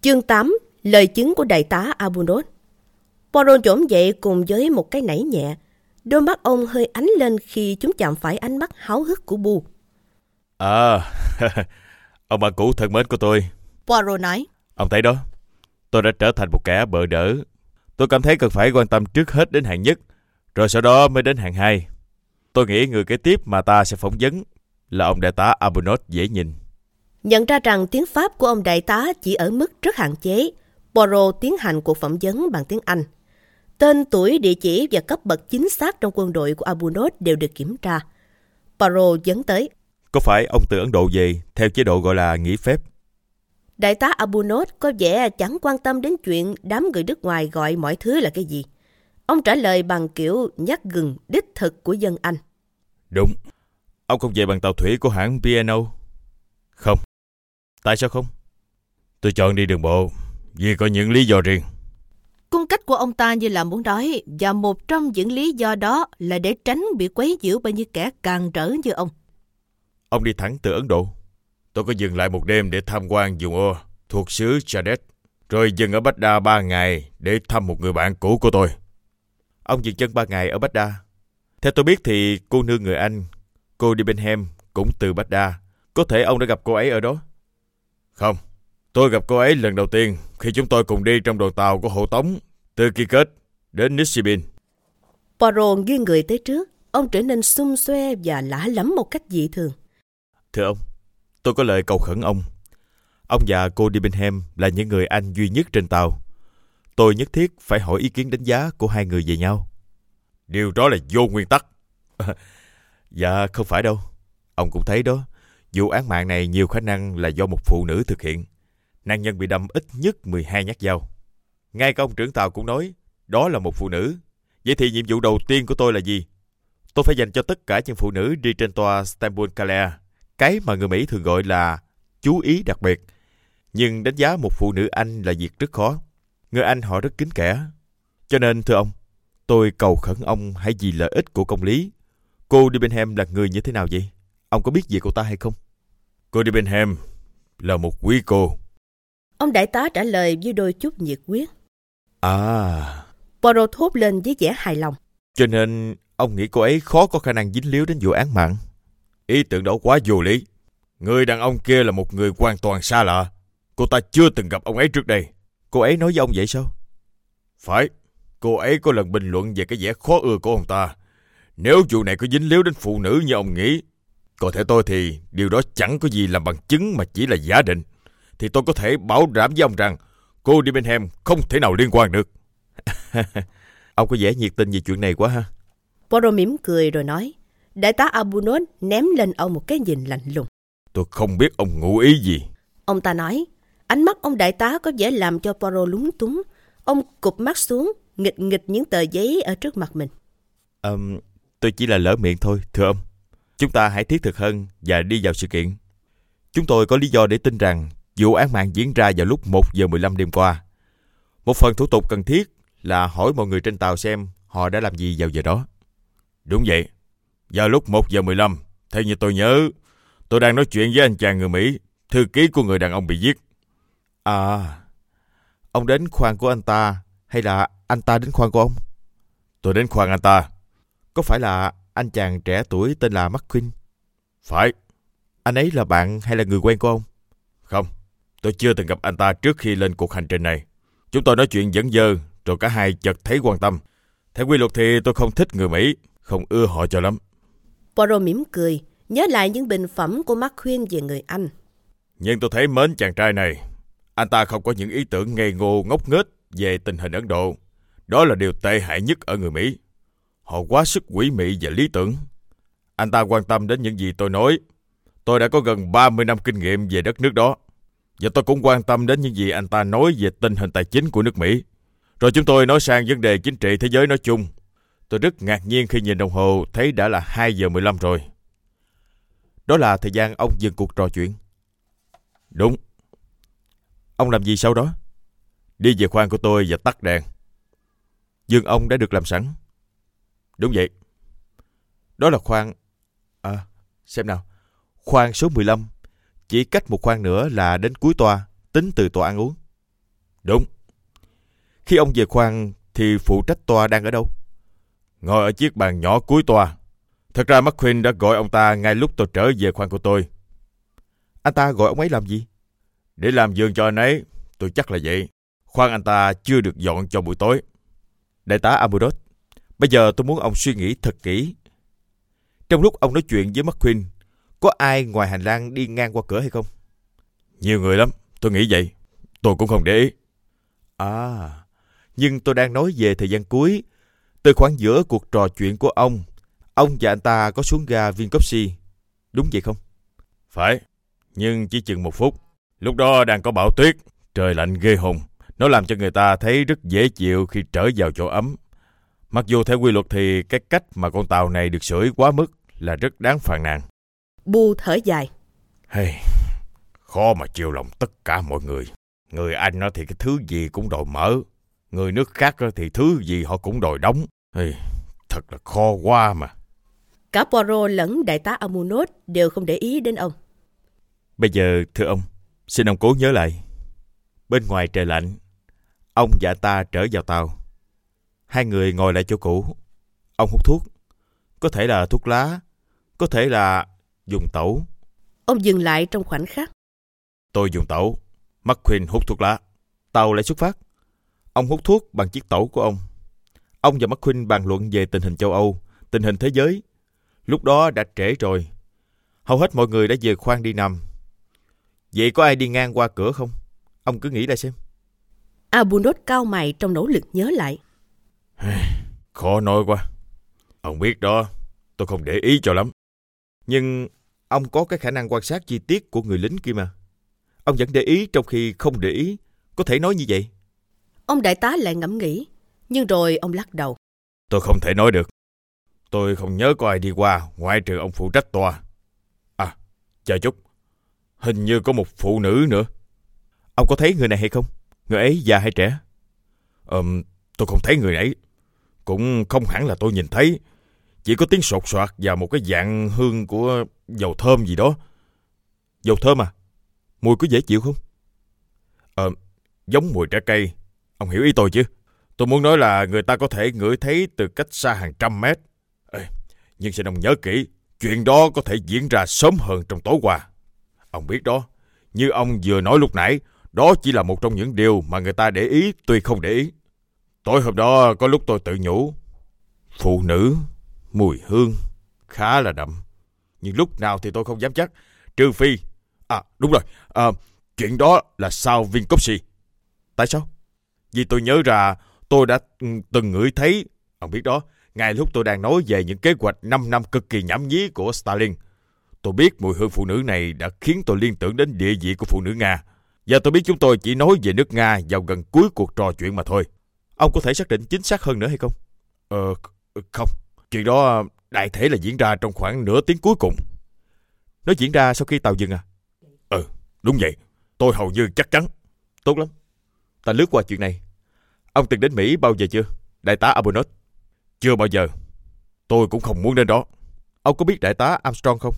Chương 8. Lời chứng của đại tá Arbuthnot. Poirot trỗi dậy cùng với một cái nảy nhẹ. Đôi mắt ông hơi ánh lên khi chúng chạm phải ánh mắt háo hức của Bu. Ông bạn cũ thân mến của tôi, Poirot nói. Ông thấy đó, tôi đã trở thành một kẻ bợ đỡ. Tôi cảm thấy cần phải quan tâm trước hết đến hạng nhất, rồi sau đó mới đến hạng 2. Tôi nghĩ người kế tiếp mà ta sẽ phỏng vấn là ông đại tá Arbuthnot dễ nhìn. Nhận ra rằng tiếng Pháp của ông đại tá chỉ ở mức rất hạn chế, Poirot tiến hành cuộc phỏng vấn bằng tiếng Anh. Tên, tuổi, địa chỉ và cấp bậc chính xác trong quân đội của Arbuthnot đều được kiểm tra. Poirot vấn tới. Có phải ông từ Ấn Độ về theo chế độ gọi là nghỉ phép? Đại tá Arbuthnot có vẻ chẳng quan tâm đến chuyện đám người nước ngoài gọi mọi thứ là cái gì. Ông trả lời bằng kiểu nhát gừng đích thực của dân Anh. Đúng. Ông không về bằng tàu thủy của hãng P&O? Không. Tại sao không? Tôi chọn đi đường bộ vì có những lý do riêng. Cung cách của ông ta như là muốn nói, và một trong những lý do đó là để tránh bị quấy nhiễu bởi những kẻ càn rỡ như ông. Ông đi thẳng từ Ấn Độ. Tôi có dừng lại một đêm để tham quan vùng Ur thuộc xứ Chadet, rồi dừng ở Baghdad 3 ngày để thăm một người bạn cũ của tôi. Ông dừng chân 3 ngày ở Baghdad. Theo tôi biết thì cô nương người Anh, cô Debenham, cũng từ Baghdad. Có thể ông đã gặp cô ấy ở đó? Không. Tôi gặp cô ấy lần đầu tiên khi chúng tôi cùng đi trong đoàn tàu của hộ tống từ Kiket đến Nisibin. Poirot nghiêng người tới trước. Ông trở nên xum xuê và lạ lẫm một cách dị thường. Thưa ông, tôi có lời cầu khẩn ông. Ông và cô Debenham là những người Anh duy nhất trên tàu. Tôi nhất thiết phải hỏi ý kiến đánh giá của hai người về nhau. Điều đó là vô nguyên tắc. Dạ không phải đâu. Ông cũng thấy đó, vụ án mạng này nhiều khả năng là do một phụ nữ thực hiện. Nạn nhân bị đâm ít nhất 12 nhát dao. Ngay cả ông trưởng tàu cũng nói đó là một phụ nữ. Vậy thì nhiệm vụ đầu tiên của tôi là gì? Tôi phải dành cho tất cả những phụ nữ đi trên toa Stamboul Calais cái mà người Mỹ thường gọi là chú ý đặc biệt. Nhưng đánh giá một phụ nữ Anh là việc rất khó. Người Anh họ rất kính kẻ. Cho nên thưa ông, tôi cầu khẩn ông hãy vì lợi ích của công lý. Cô Debenham là người như thế nào vậy? Ông có biết về cô ta hay không? Cô Debenham là một quý cô. Ông đại tá trả lời với đôi chút nhiệt huyết. Poirot thốt lên với vẻ hài lòng. Cho nên ông nghĩ cô ấy khó có khả năng dính líu đến vụ án mạng. Ý tưởng đó quá vô lý. Người đàn ông kia là một người hoàn toàn xa lạ. Cô ta chưa từng gặp ông ấy trước đây. Cô ấy nói với ông vậy sao? Phải. Cô ấy có lần bình luận về cái vẻ khó ưa của ông ta. Nếu vụ này có dính líu đến phụ nữ như ông nghĩ, có thể tôi thì điều đó chẳng có gì làm bằng chứng mà chỉ là giả định, thì tôi có thể bảo đảm với ông rằng cô Debenham không thể nào liên quan được. Ông có vẻ nhiệt tình về chuyện này quá ha. Poirot mỉm cười rồi nói. Đại tá Arbuthnot ném lên ông một cái nhìn lạnh lùng. Tôi không biết ông ngụ ý gì. Ông ta nói. Ánh mắt ông đại tá có vẻ làm cho Poirot lúng túng. Ông cụp mắt xuống, nghịch nghịch những tờ giấy ở trước mặt mình. Tôi chỉ là lỡ miệng thôi, thưa ông. Chúng ta hãy thiết thực hơn và đi vào sự kiện. Chúng tôi có lý do để tin rằng vụ án mạng diễn ra vào lúc 1:15 đêm qua. Một phần thủ tục cần thiết là hỏi mọi người trên tàu xem họ đã làm gì vào giờ đó. Đúng vậy. Vào lúc 1:15, theo như tôi nhớ, tôi đang nói chuyện với anh chàng người Mỹ, thư ký của người đàn ông bị giết. Ông đến khoang của anh ta hay là anh ta đến khoang của ông? Tôi đến khoang anh ta. Có phải là anh chàng trẻ tuổi tên là McQueen? Phải. Anh ấy là bạn hay là người quen của ông? Không, tôi chưa từng gặp anh ta trước khi lên cuộc hành trình này. Chúng tôi nói chuyện dẫn dơ, rồi cả hai chợt thấy quan tâm. Theo quy luật thì tôi không thích người Mỹ, không ưa họ cho lắm. Poirot mỉm cười, nhớ lại những bình phẩm của McQueen về người Anh. Nhưng tôi thấy mến chàng trai này. Anh ta không có những ý tưởng ngây ngô ngốc nghếch về tình hình Ấn Độ. Đó là điều tệ hại nhất ở người Mỹ. Họ quá sức quỷ mị và lý tưởng. Anh ta quan tâm đến những gì tôi nói. Tôi đã có gần 30 năm kinh nghiệm về đất nước đó. Và tôi cũng quan tâm đến những gì anh ta nói về tình hình tài chính của nước Mỹ. Rồi chúng tôi nói sang vấn đề chính trị thế giới nói chung. Tôi rất ngạc nhiên khi nhìn đồng hồ thấy đã là 2:15 rồi. Đó là thời gian ông dừng cuộc trò chuyện. Đúng. Ông làm gì sau đó? Đi về khoang của tôi và tắt đèn. Giường ông đã được làm sẵn. Đúng vậy. Đó là khoang... xem nào. Khoang số 15. Chỉ cách một khoang nữa là đến cuối toa, tính từ toa ăn uống. Đúng. Khi ông về khoang thì phụ trách toa đang ở đâu? Ngồi ở chiếc bàn nhỏ cuối toa. Thật ra McQueen đã gọi ông ta ngay lúc tôi trở về khoang của tôi. Anh ta gọi ông ấy làm gì? Để làm giường cho anh ấy, tôi chắc là vậy. Khoang anh ta chưa được dọn cho buổi tối. Đại tá Abunot, bây giờ tôi muốn ông suy nghĩ thật kỹ. Trong lúc ông nói chuyện với McQueen, có ai ngoài hành lang đi ngang qua cửa hay không? Nhiều người lắm, tôi nghĩ vậy. Tôi cũng không để ý. À, nhưng tôi đang nói về thời gian cuối. Từ khoảng giữa cuộc trò chuyện của ông và anh ta có xuống ga Vinkovci, đúng vậy không? Phải, nhưng chỉ chừng 1 phút. Lúc đó đang có bão tuyết, trời lạnh ghê hồn. Nó làm cho người ta thấy rất dễ chịu khi trở vào chỗ ấm. Mặc dù theo quy luật thì cái cách mà con tàu này được sưởi quá mức là rất đáng phàn nàn. Bu thở dài. Hey, khó mà chiều lòng tất cả mọi người. Người Anh nó thì cái thứ gì cũng đòi mở. Người nước khác thì thứ gì họ cũng đòi đóng. Hey, thật là khó quá mà. Cả Poirot lẫn đại tá Abunot đều không để ý đến ông. Bây giờ, thưa ông, xin ông cố nhớ lại. Bên ngoài trời lạnh, ông và ta trở vào tàu. Hai người ngồi lại chỗ cũ. Ông hút thuốc. Có thể là thuốc lá, có thể là dùng tẩu. Ông dừng lại trong khoảnh khắc. Tôi dùng tẩu, McQueen hút thuốc lá. Tàu lại xuất phát. Ông hút thuốc bằng chiếc tẩu của ông. Ông và McQueen bàn luận về tình hình châu Âu, tình hình thế giới. Lúc đó đã trễ rồi. Hầu hết mọi người đã về khoang đi nằm. Vậy có ai đi ngang qua cửa không? Ông cứ nghĩ lại xem. Abunot cau mày trong nỗ lực nhớ lại. Khó nói quá. Ông biết đó, tôi không để ý cho lắm. Nhưng ông có cái khả năng quan sát chi tiết của người lính kia mà. Ông vẫn để ý trong khi không để ý. Có thể nói như vậy. Ông đại tá lại ngẫm nghĩ. Nhưng rồi ông lắc đầu. Tôi không thể nói được. Tôi không nhớ có ai đi qua ngoại trừ ông phụ trách toa. À, chờ chút. Hình như có một phụ nữ nữa. Ông có thấy người này hay không? Người ấy già hay trẻ? Tôi không thấy người ấy. Cũng không hẳn là tôi nhìn thấy. Chỉ có tiếng sột soạt và một cái dạng hương của dầu thơm gì đó. Dầu thơm à? Mùi có dễ chịu không? Giống mùi trái cây. Ông hiểu ý tôi chứ? Tôi muốn nói là người ta có thể ngửi thấy từ cách xa hàng trăm mét. Nhưng xin ông nhớ kỹ, chuyện đó có thể diễn ra sớm hơn trong tối qua. Ông biết đó, như ông vừa nói lúc nãy, đó chỉ là một trong những điều mà người ta để ý tuy không để ý. Tối hôm đó có lúc tôi tự nhủ, phụ nữ, mùi hương, khá là đậm. Nhưng lúc nào thì tôi không dám chắc, trừ phi... đúng rồi, chuyện đó là sau Vinkovci. Tại sao? Vì tôi nhớ ra tôi đã từng ngửi thấy, ông biết đó, ngay lúc tôi đang nói về những kế hoạch 5 năm cực kỳ nhảm nhí của Stalin. Tôi biết mùi hương phụ nữ này đã khiến tôi liên tưởng đến địa vị của phụ nữ Nga. Và tôi biết chúng tôi chỉ nói về nước Nga vào gần cuối cuộc trò chuyện mà thôi. Ông có thể xác định chính xác hơn nữa hay không? Không. Chuyện đó đại thể là diễn ra trong khoảng nửa tiếng cuối cùng. Nó diễn ra sau khi tàu dừng à? Đúng vậy. Tôi hầu như chắc chắn. Tốt lắm. Ta lướt qua chuyện này. Ông từng đến Mỹ bao giờ chưa, đại tá Abunot? Chưa bao giờ. Tôi cũng không muốn đến đó. Ông có biết đại tá Armstrong không?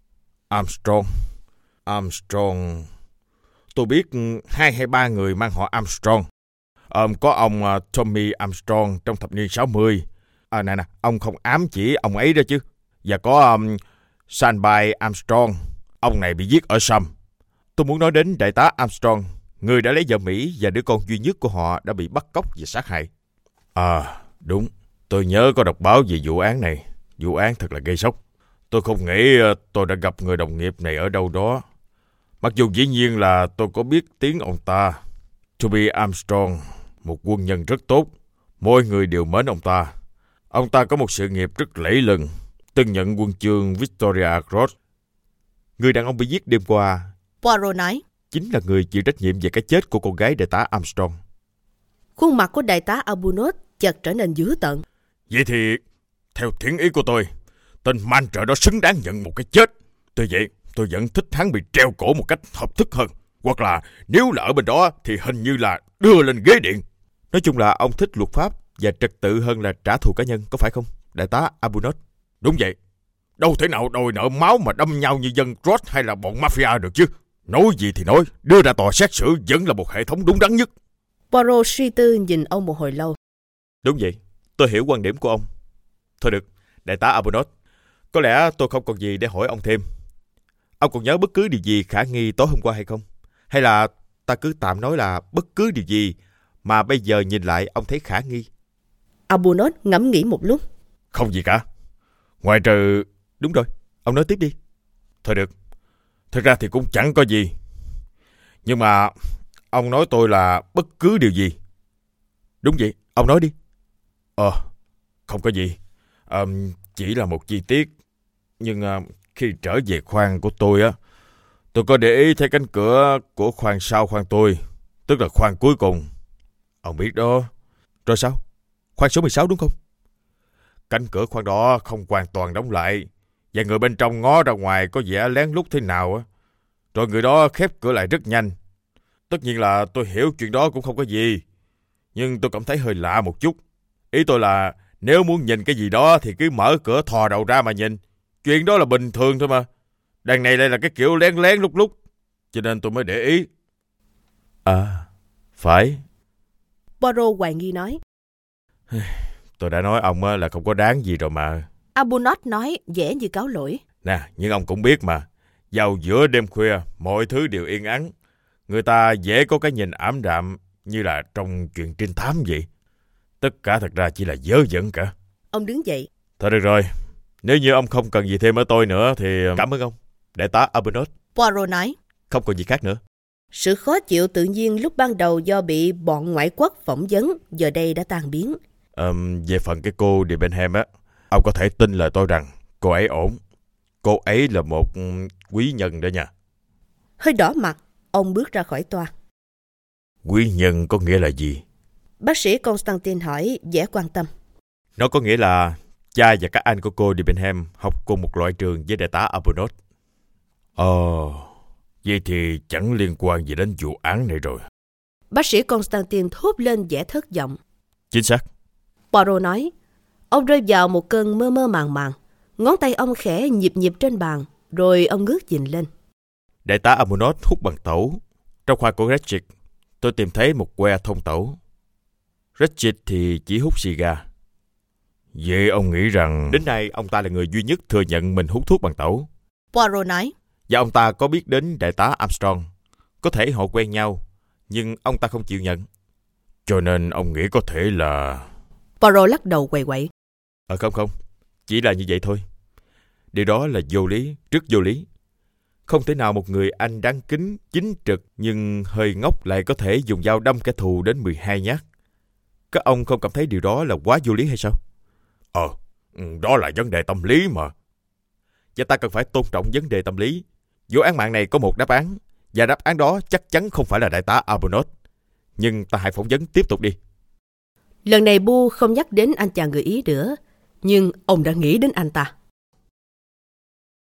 Armstrong. Tôi biết 2 hay 3 người mang họ Armstrong. Có ông Tommy Armstrong trong thập niên 60. Ông không ám chỉ ông ấy đó chứ. Và có Sanby Armstrong. Ông này bị giết ở Somme. Tôi muốn nói đến đại tá Armstrong, người đã lấy vợ Mỹ và đứa con duy nhất của họ đã bị bắt cóc và sát hại. Đúng. Tôi nhớ có đọc báo về vụ án này. Vụ án thật là gây sốc. Tôi không nghĩ tôi đã gặp người đồng nghiệp này ở đâu đó. Mặc dù dĩ nhiên là tôi có biết tiếng ông ta. Toby Armstrong, một quân nhân rất tốt. Mỗi người đều mến ông ta. Ông ta có một sự nghiệp rất lẫy lừng, từng nhận huân chương Victoria Cross. Người đàn ông bị giết đêm qua, Poirot nói, chính là người chịu trách nhiệm về cái chết của con gái đại tá Armstrong. Khuôn mặt của đại tá Abunot chợt trở nên dữ tợn. Vậy thì, theo thiện ý của tôi, tên man trợ đó xứng đáng nhận một cái chết. Tuy vậy, tôi vẫn thích hắn bị treo cổ một cách hợp thức hơn. Hoặc là nếu là ở bên đó thì hình như là đưa lên ghế điện. Nói chung là ông thích luật pháp và trật tự hơn là trả thù cá nhân, có phải không, đại tá Abunot? Đúng vậy. Đâu thể nào đòi nợ máu mà đâm nhau như dân Roth hay là bọn mafia được chứ. Nói gì thì nói, đưa ra tòa xét xử vẫn là một hệ thống đúng đắn nhất. Poirot suy tư nhìn ông một hồi lâu. Đúng vậy, tôi hiểu quan điểm của ông. Thôi được, đại tá Arbuthnot, có lẽ tôi không còn gì để hỏi ông thêm. Ông còn nhớ bất cứ điều gì khả nghi tối hôm qua hay không? Hay là ta cứ tạm nói là bất cứ điều gì mà bây giờ nhìn lại ông thấy khả nghi? Arbuthnot ngẫm nghĩ một lúc. Không gì cả. Ngoài trừ... Đúng rồi, ông nói tiếp đi. Thôi được, thật ra thì cũng chẳng có gì. Nhưng mà ông nói tôi là bất cứ điều gì. Đúng vậy, ông nói đi. Không có gì. Chỉ là một chi tiết. Nhưng khi trở về khoang của tôi á, tôi có để ý thấy cánh cửa của khoang sau khoang tôi, tức là khoang cuối cùng. Ông biết đó. Rồi sao? Khoang số 16 đúng không? Cánh cửa khoang đó không hoàn toàn đóng lại, và người bên trong ngó ra ngoài có vẻ lén lút thế nào á. Rồi người đó khép cửa lại rất nhanh. Tất nhiên là tôi hiểu chuyện đó cũng không có gì, nhưng tôi cảm thấy hơi lạ một chút. Ý tôi là nếu muốn nhìn cái gì đó thì cứ mở cửa thò đầu ra mà nhìn. Chuyện đó là bình thường thôi mà. Đằng này đây là cái kiểu lén lén lúc lúc, cho nên tôi mới để ý. À, phải. Poirot hoài nghi nói. Tôi đã nói ông là không có đáng gì rồi mà. Arbuthnot nói vẻ như cáo lỗi. Nè, nhưng ông cũng biết mà, vào giữa đêm khuya mọi thứ đều yên ắng, người ta dễ có cái nhìn ảm đạm như là trong chuyện trinh thám vậy. Tất cả thật ra chỉ là vớ vẩn cả. Ông đứng dậy. Thôi được rồi, nếu như ông không cần gì thêm ở tôi nữa thì cảm ơn ông, đại tá Arbuthnot. Poirot nói. Không còn gì khác nữa. Sự khó chịu tự nhiên lúc ban đầu do bị bọn ngoại quốc phỏng vấn giờ đây đã tan biến. Về phần cái cô Debenham á, ông có thể tin lời tôi rằng cô ấy ổn. Cô ấy là một quý nhân đó nha. Hơi đỏ mặt, ông bước ra khỏi toa. Quý nhân có nghĩa là gì? Bác sĩ Constantine hỏi vẻ quan tâm. Nó có nghĩa là cha và các anh của cô Debenham học cùng một loại trường với đại tá Arbuthnot. Vậy thì chẳng liên quan gì đến vụ án này rồi. Bác sĩ Constantine thốt lên vẻ thất vọng. Chính xác. Poirot nói. Ông rơi vào một cơn mơ mơ màng màng. Ngón tay ông khẽ nhịp nhịp trên bàn, rồi ông ngước nhìn lên. Đại tá Arbuthnot hút bằng tẩu. Trong khoang của Ratchet, tôi tìm thấy một que thông tẩu. Ratchet thì chỉ hút xì gà. Vậy ông nghĩ rằng... Đến nay, ông ta là người duy nhất thừa nhận mình hút thuốc bằng tẩu. Poirot nói. Và ông ta có biết đến đại tá Armstrong. Có thể họ quen nhau, nhưng ông ta không chịu nhận. Cho nên ông nghĩ có thể là... Poirot lắc đầu quậy quậy. Không, chỉ là như vậy thôi. Điều đó là vô lý, rất vô lý. Không thể nào một người Anh đáng kính, chính trực nhưng hơi ngốc lại có thể dùng dao đâm kẻ thù đến 12 nhát. Các ông không cảm thấy điều đó là quá vô lý hay sao? Đó là vấn đề tâm lý mà. Và ta cần phải tôn trọng vấn đề tâm lý. Vụ án mạng này có một đáp án, và đáp án đó chắc chắn không phải là đại tá Arbuthnot. Nhưng ta hãy phỏng vấn tiếp tục đi. Lần này Bu không nhắc đến anh chàng người Ý nữa, nhưng ông đã nghĩ đến anh ta.